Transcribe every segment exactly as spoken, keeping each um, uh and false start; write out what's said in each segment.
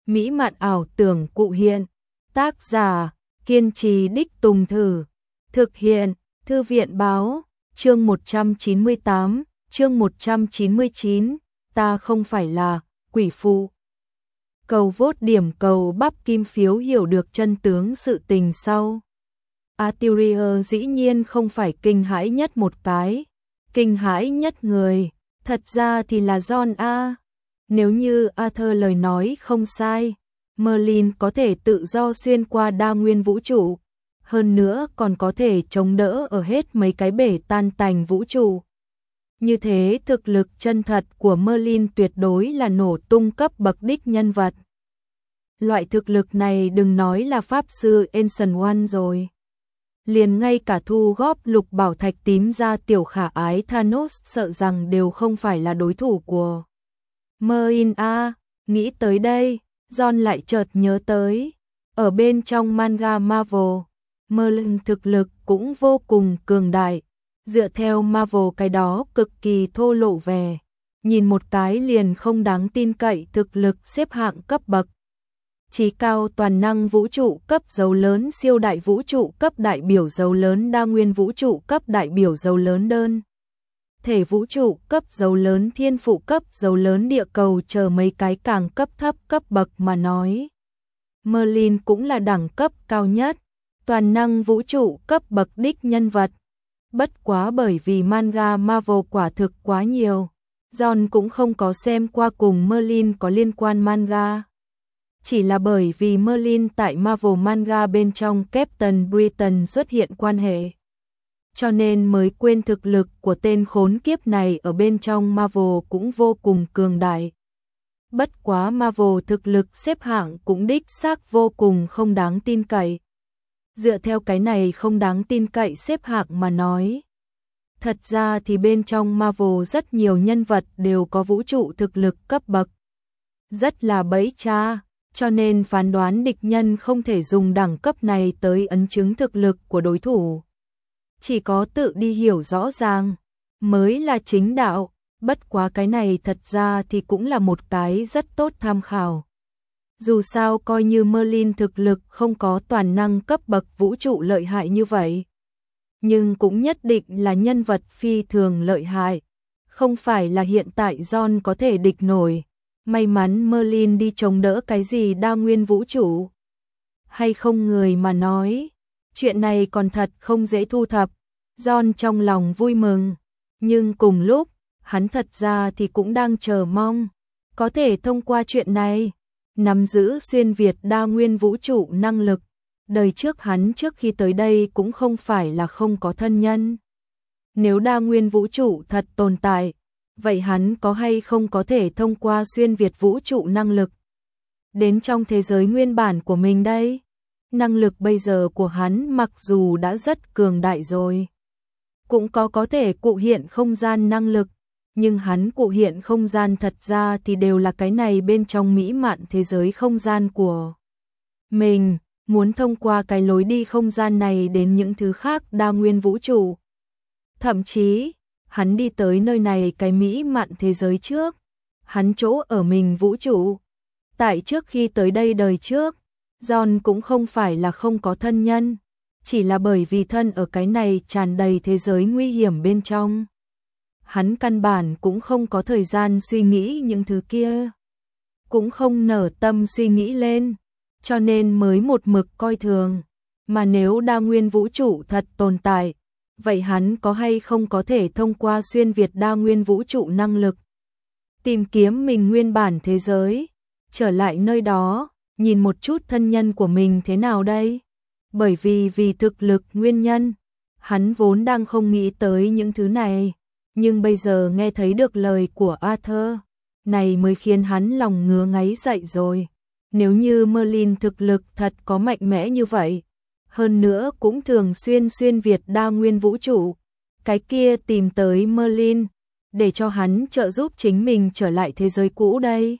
mỹ mạn ảo tưởng cụ hiện. Tác giả, kiên trì đích tùng thử. Thực hiện, Thư viện báo, chương một trăm chín mươi tám, chương một trăm chín mươi chín, ta không phải là quỷ phụ. Cầu vote điểm cầu bắp kim phiếu hiểu được chân tướng sự tình sau. Arthur dĩ nhiên không phải kinh hãi nhất một cái, kinh hãi nhất người, thật ra thì là John A. Nếu như Arthur lời nói không sai, Merlin có thể tự do xuyên qua đa nguyên vũ trụ, hơn nữa còn có thể chống đỡ ở hết mấy cái bể tan tành vũ trụ. Như thế thực lực chân thật của Merlin tuyệt đối là nổ tung cấp bậc đích nhân vật. Loại thực lực này đừng nói là pháp sư Ancient One rồi. Liền ngay cả thu góp lục bảo thạch tím ra tiểu khả ái Thanos sợ rằng đều không phải là đối thủ của Merlin a. Nghĩ tới đây, John lại chợt nhớ tới, ở bên trong manga Marvel, Merlin thực lực cũng vô cùng cường đại, dựa theo Marvel cái đó cực kỳ thô lộ về, nhìn một cái liền không đáng tin cậy thực lực xếp hạng cấp bậc. Chí cao toàn năng vũ trụ cấp dấu lớn siêu đại vũ trụ cấp đại biểu dấu lớn đa nguyên vũ trụ cấp đại biểu dấu lớn đơn thể vũ trụ cấp dấu lớn thiên phụ cấp dấu lớn địa cầu chờ mấy cái càng cấp thấp cấp bậc mà nói. Merlin cũng là đẳng cấp cao nhất, toàn năng vũ trụ cấp bậc đích nhân vật. Bất quá bởi vì manga Marvel quả thực quá nhiều, John cũng không có xem qua cùng Merlin có liên quan manga. Chỉ là bởi vì Merlin tại Marvel manga bên trong Captain Britain xuất hiện quan hệ, cho nên mới quên thực lực của tên khốn kiếp này ở bên trong Marvel cũng vô cùng cường đại. Bất quá Marvel thực lực xếp hạng cũng đích xác vô cùng không đáng tin cậy. Dựa theo cái này không đáng tin cậy xếp hạng mà nói, thật ra thì bên trong Marvel rất nhiều nhân vật đều có vũ trụ thực lực cấp bậc. Rất là bẫy cha, cho nên phán đoán địch nhân không thể dùng đẳng cấp này tới ấn chứng thực lực của đối thủ. Chỉ có tự đi hiểu rõ ràng mới là chính đạo, bất quá cái này thật ra thì cũng là một cái rất tốt tham khảo. Dù sao coi như Merlin thực lực không có toàn năng cấp bậc vũ trụ lợi hại như vậy, nhưng cũng nhất định là nhân vật phi thường lợi hại, không phải là hiện tại John có thể địch nổi. May mắn Merlin đi chống đỡ cái gì đa nguyên vũ trụ. Hay không người mà nói, chuyện này còn thật không dễ thu thập. John trong lòng vui mừng, nhưng cùng lúc, hắn thật ra thì cũng đang chờ mong, có thể thông qua chuyện này, nắm giữ xuyên Việt đa nguyên vũ trụ năng lực. Đời trước hắn trước khi tới đây cũng không phải là không có thân nhân. Nếu đa nguyên vũ trụ thật tồn tại, vậy hắn có hay không có thể thông qua xuyên Việt vũ trụ năng lực đến trong thế giới nguyên bản của mình đây? Năng lực bây giờ của hắn mặc dù đã rất cường đại rồi, cũng có có thể cụ hiện không gian năng lực, nhưng hắn cụ hiện không gian thật ra thì đều là cái này bên trong mỹ mạn thế giới không gian của mình, muốn thông qua cái lối đi không gian này đến những thứ khác đa nguyên vũ trụ. Thậm chí, hắn đi tới nơi này cái mỹ mạn thế giới trước, hắn chỗ ở mình vũ trụ. Tại trước khi tới đây đời trước, John cũng không phải là không có thân nhân, chỉ là bởi vì thân ở cái này tràn đầy thế giới nguy hiểm bên trong. Hắn căn bản cũng không có thời gian suy nghĩ những thứ kia, cũng không nở tâm suy nghĩ lên, cho nên mới một mực coi thường. Mà nếu đa nguyên vũ trụ thật tồn tại, vậy hắn có hay không có thể thông qua xuyên Việt đa nguyên vũ trụ năng lực tìm kiếm mình nguyên bản thế giới, trở lại nơi đó, nhìn một chút thân nhân của mình thế nào đây? Bởi vì vì thực lực nguyên nhân, hắn vốn đang không nghĩ tới những thứ này, nhưng bây giờ nghe thấy được lời của Arthur, này mới khiến hắn lòng ngứa ngáy dậy rồi. Nếu như Merlin thực lực thật có mạnh mẽ như vậy, hơn nữa cũng thường xuyên xuyên Việt đa nguyên vũ trụ, cái kia tìm tới Merlin, để cho hắn trợ giúp chính mình trở lại thế giới cũ đây.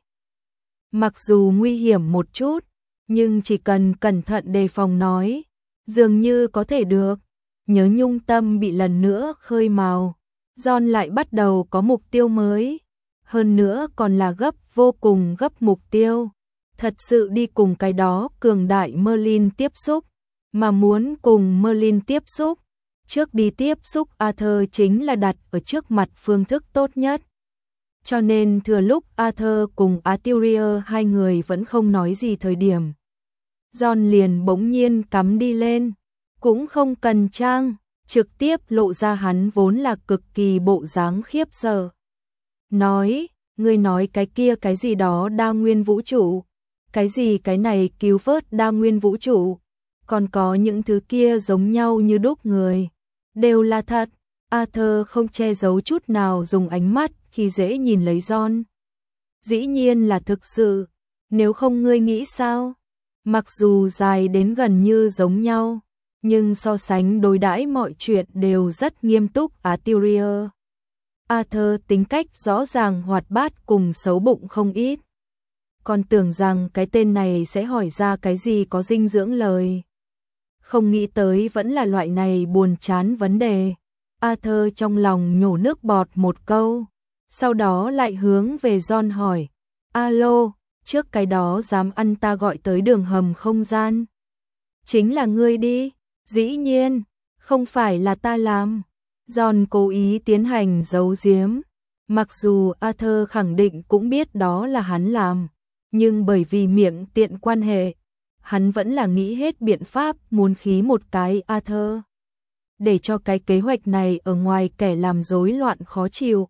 Mặc dù nguy hiểm một chút, nhưng chỉ cần cẩn thận đề phòng nói, dường như có thể được. Nhớ nhung tâm bị lần nữa khơi mào, John lại bắt đầu có mục tiêu mới, hơn nữa còn là gấp vô cùng gấp mục tiêu. thật sự đi cùng cái đó cường đại Merlin tiếp xúc, mà muốn cùng Merlin tiếp xúc, trước đi tiếp xúc Arthur chính là đặt ở trước mặt phương thức tốt nhất. Cho nên thừa lúc Arthur cùng Arthurius hai người vẫn không nói gì thời điểm, John liền bỗng nhiên cắm đi lên, cũng không cần trang, trực tiếp lộ ra hắn vốn là cực kỳ bộ dáng khiếp sợ. Nói, ngươi nói cái kia cái gì đó đa nguyên vũ trụ, cái gì cái này cứu vớt đa nguyên vũ trụ, còn có những thứ kia giống nhau như đúc người, đều là thật. Arthur không che giấu chút nào dùng ánh mắt khi dễ nhìn lấy John. Dĩ nhiên là thực sự, nếu không ngươi nghĩ sao? Mặc dù dài đến gần như giống nhau, nhưng so sánh đối đãi mọi chuyện đều rất nghiêm túc. Arthurius, Arthur tính cách rõ ràng hoạt bát cùng xấu bụng không ít. Còn tưởng rằng cái tên này sẽ hỏi ra cái gì có dinh dưỡng lời. Không nghĩ tới vẫn là loại này buồn chán vấn đề. Arthur trong lòng nhổ nước bọt một câu, sau đó lại hướng về John hỏi, alo, trước cái đó dám ăn ta gọi tới đường hầm không gian. Chính là ngươi đi, dĩ nhiên, không phải là ta làm. John cố ý tiến hành giấu giếm, mặc dù Arthur khẳng định cũng biết đó là hắn làm, nhưng bởi vì miệng tiện quan hệ, hắn vẫn là nghĩ hết biện pháp muốn khí một cái Arthur, để cho cái kế hoạch này ở ngoài kẻ làm rối loạn khó chịu.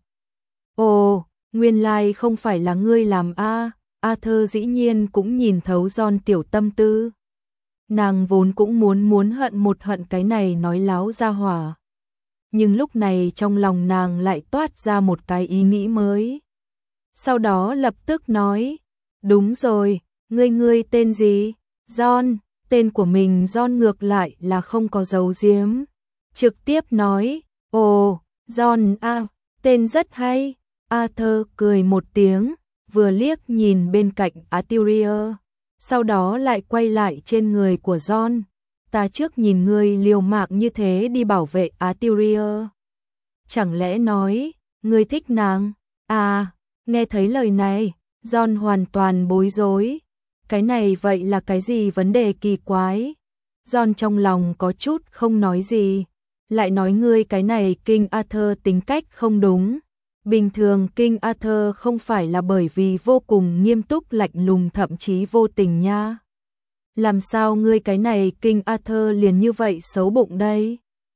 Ồ, nguyên lai không phải là ngươi làm a. Arthur dĩ nhiên cũng nhìn thấu John tiểu tâm tư. Nàng vốn cũng muốn muốn hận một hận cái này nói láo ra hỏa. Nhưng lúc này trong lòng nàng lại toát ra một cái ý nghĩ mới. Sau đó lập tức nói, đúng rồi, ngươi ngươi tên gì? John, tên của mình John ngược lại là không có giấu giếm. Trực tiếp nói, ồ, John a, tên rất hay. Arthur cười một tiếng, vừa liếc nhìn bên cạnh Arthurius, sau đó lại quay lại trên người của John. Ta trước nhìn ngươi liều mạng như thế đi bảo vệ Arthurius. Chẳng lẽ nói, ngươi thích nàng? À, nghe thấy lời này, John hoàn toàn bối rối. Cái này vậy là cái gì vấn đề kỳ quái? John trong lòng có chút không nói gì, lại nói ngươi cái này King Arthur tính cách không đúng. Bình thường King Arthur không phải là bởi vì vô cùng nghiêm túc lạnh lùng thậm chí vô tình nha. Làm sao ngươi cái này King Arthur liền như vậy xấu bụng đây?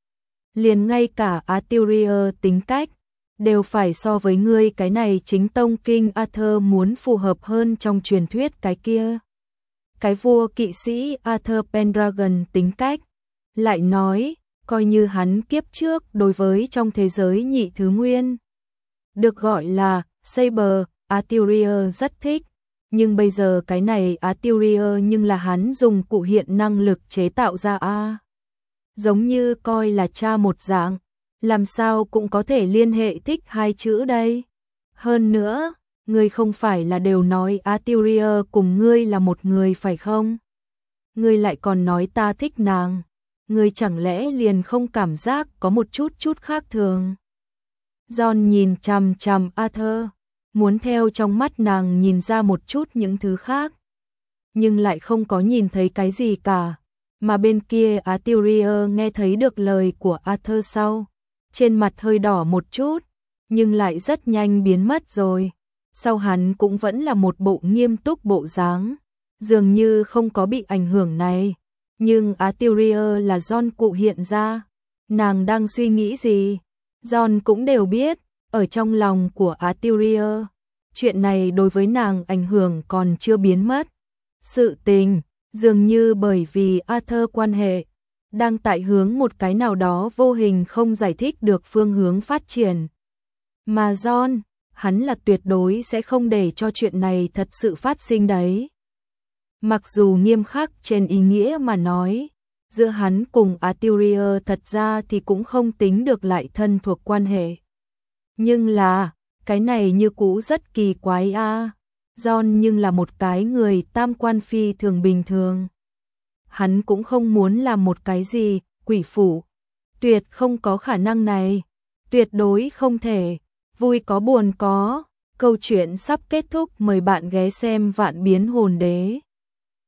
Liền ngay cả Arthurius tính cách đều phải so với ngươi cái này chính tông King Arthur muốn phù hợp hơn trong truyền thuyết cái kia. Cái vua kỵ sĩ Arthur Pendragon tính cách, lại nói, coi như hắn kiếp trước đối với trong thế giới nhị thứ nguyên, được gọi là Saber, Arthurius rất thích, nhưng bây giờ cái này Arthurius nhưng là hắn dùng cụ hiện năng lực chế tạo ra a. Giống như coi là cha một dạng, làm sao cũng có thể liên hệ thích hai chữ đây. Hơn nữa, ngươi không phải là đều nói Arthurius cùng ngươi là một người phải không? Ngươi lại còn nói ta thích nàng, ngươi chẳng lẽ liền không cảm giác có một chút chút khác thường? John nhìn chằm chằm Arthur, muốn theo trong mắt nàng nhìn ra một chút những thứ khác, nhưng lại không có nhìn thấy cái gì cả. Mà bên kia Arthurius nghe thấy được lời của Arthur sau, trên mặt hơi đỏ một chút, nhưng lại rất nhanh biến mất rồi. Sau hắn cũng vẫn là một bộ nghiêm túc bộ dáng, dường như không có bị ảnh hưởng này. Nhưng Arthurius là John cụ hiện ra, nàng đang suy nghĩ gì? John cũng đều biết, ở trong lòng của Arthurius, chuyện này đối với nàng ảnh hưởng còn chưa biến mất. Sự tình, dường như bởi vì Arthur quan hệ, đang tại hướng một cái nào đó vô hình không giải thích được phương hướng phát triển. Mà John, hắn là tuyệt đối sẽ không để cho chuyện này thật sự phát sinh đấy. Mặc dù nghiêm khắc trên ý nghĩa mà nói, giữa hắn cùng Arthurius thật ra thì cũng không tính được lại thân thuộc quan hệ. Nhưng là, cái này như cũ rất kỳ quái a. À. John nhưng là một cái người tam quan phi thường bình thường. Hắn cũng không muốn làm một cái gì, quỷ phủ. Tuyệt không có khả năng này. Tuyệt đối không thể. Vui có buồn có. Câu chuyện sắp kết thúc, mời bạn ghé xem Vạn Biến Hồn Đế.